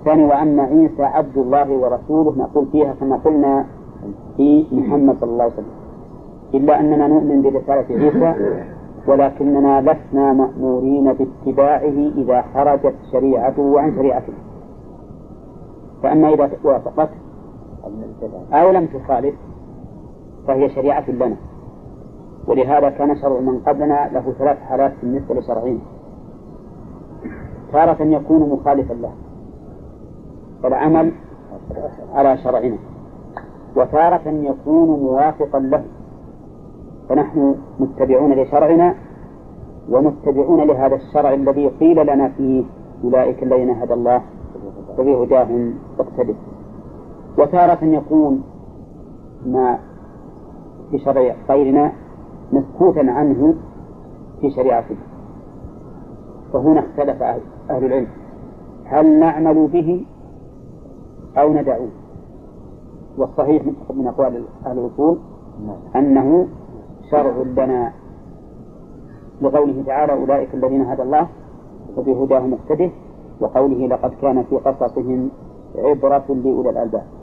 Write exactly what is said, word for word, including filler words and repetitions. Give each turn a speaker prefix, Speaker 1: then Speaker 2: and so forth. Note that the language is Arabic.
Speaker 1: الثاني وأن عيسى عبد الله ورسوله نقول فيها كما قلنا في محمد صلى الله عليه وسلم، إلا أننا نؤمن برسالة عيسى ولكننا لسنا مأمورين باتباعه إذا خرجت شريعته عن شريعته. فأما إذا وافقت أو لم تخالف فهي شريعة لنا. ولهذا كان شرع من قبلنا له ثلاث حالات بالنسبة لشرعين: تارة يكون مخالفا له فالعمل على شرعنا، وتارة يكون موافقا له فنحن متبعون لشرعنا ومتبعون لهذا الشرع الذي قيل لنا فيه أولئك الذين هدى الله فبهداهم اقتدوا. وتارة يكون ما في شرع غيرنا مسكوتا عنه في شريعته. فهنا اختلف أهل العلم هل نعمل به أو ندعوه. والصحيح من أقوال أهل الأصول أنه شرع لنا لقوله تعالى أولئك الذين هدى الله وبهداهم اقتده، وقوله لقد كان في قصصهم عبرة لأولي الألباب.